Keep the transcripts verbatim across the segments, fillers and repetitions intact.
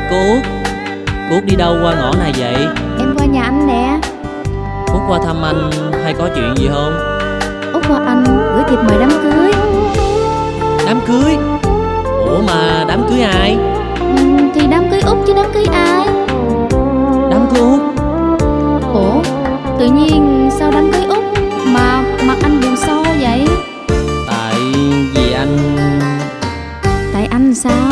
Cô Út, cô Út đi đâu qua ngõ này vậy? Em qua nhà anh nè. Út qua thăm anh hay có chuyện gì không? Út qua anh gửi thiệp mời đám cưới. Đám cưới? Ủa mà đám cưới ai? Ừ, thì đám cưới Út chứ đám cưới ai? Đám cưới Út? Ủa, tự nhiên sao đám cưới Út mà mặt anh buồn so vậy? Tại vì anh... Tại anh sao?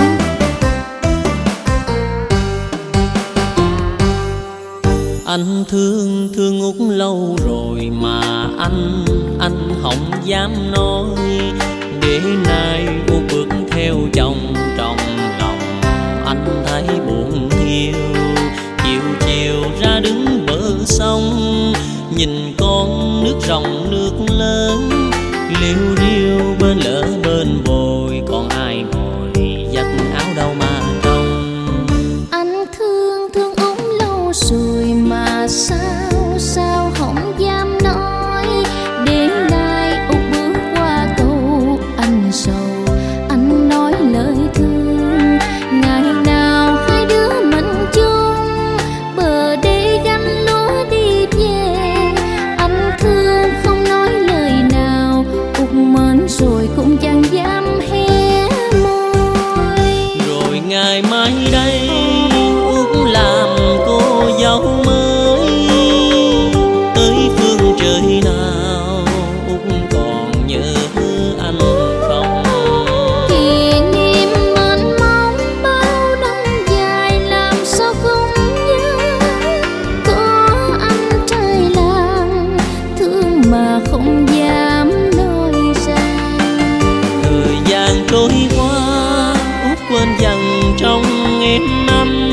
Anh thương thương Út lâu rồi mà anh anh không dám nói, để nay Út bước theo chồng trong lòng anh thấy buồn thiêu. Chiều chiều ra đứng bờ sông, nhìn con nước ròng nước lớn, liêu riêu bên lỡ bên bồi, còn ai ngồi giặt áo đâu mà trông. Anh thương thương Út lâu rồi mà sao sao không dám nói, để nay Út bước qua cầu anh sầu, anh nói lời thương. Ngày nào hai đứa mình chung bờ đê gánh lúa đi về, anh thương không nói lời nào, Út mến rồi cũng chẳng dám hé môi. Rồi ngày mai đây Út làm cô dâu mới, tới phương trời nào Út còn nhớ anh không? Kỷ niệm mênh mông bao năm dài làm sao không nhớ, có anh trai làng thương mà không dám nói ra. Thời gian trôi qua Út quên dần trong em năm,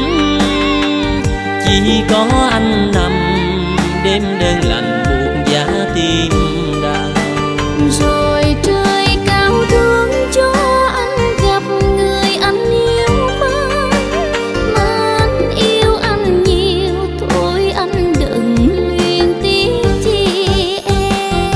chỉ có anh nằm đêm đơn lạnh buồn giá tim đau. Rồi trời cao thương cho anh gặp người anh yêu mến, mà anh yêu anh nhiều thôi anh đừng luyến tiếc chi em.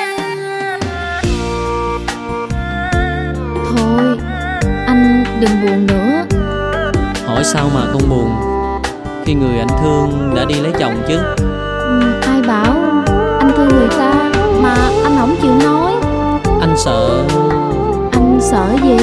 Thôi anh đừng buồn nữa. Hỏi sao mà không buồn khi người anh thương đã đi lấy chồng chứ? Ừ, ai bảo anh thương người ta mà anh không chịu nói? Anh sợ... Anh sợ gì?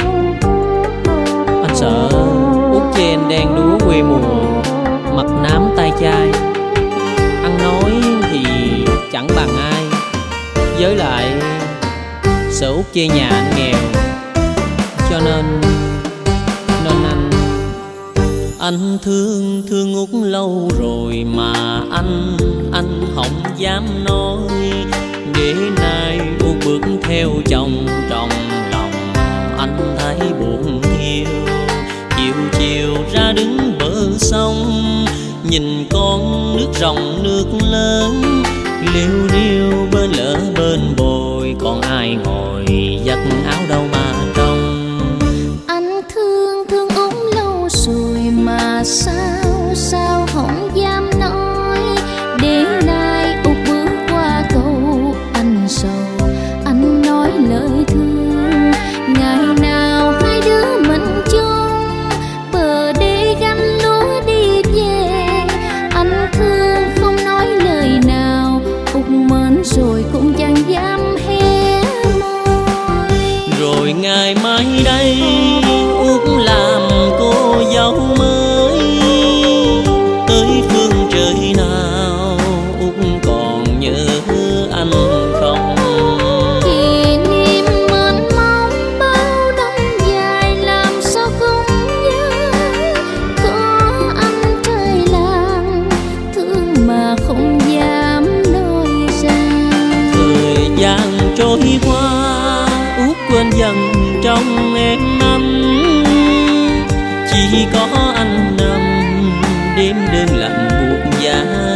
Anh sợ Út chen đen đúa quê mùa, mặt nám tay chai, ăn nói thì chẳng bằng ai, với lại sợ Út chê nhà anh nghèo, cho nên nên anh anh thương thương Út lâu rồi mà anh anh không dám nói, để nay Út bước theo chồng trong lòng anh thấy buồn thiêu. Chiều chiều ra đứng bờ sông, nhìn con nước ròng nước lớn, liêu riêu bên lỡ bên bồi, còn ai ngồi giặt áo đâu mà trông. Anh thương thương Út lâu rồi mà sao sao không dám nói, để nay Út bước qua cầu anh sầu, anh nói lời thương. Ngày nào hai đứa mình chung bờ đê gánh lúa đi về, anh thương không nói lời nào, Út mến rồi cũng chẳng dám hé môi. Rồi ngày mai đây Út làm cô dâu mới, tới phương trời nào Út còn nhớ anh không? Kỷ niệm mênh mông bao năm dài làm sao không nhớ, có anh trai làng thương mà không dám nói ra. Thời gian trôi qua Út quên dần trong em năm, chỉ có anh nằm đêm đơn lạnh buốt giá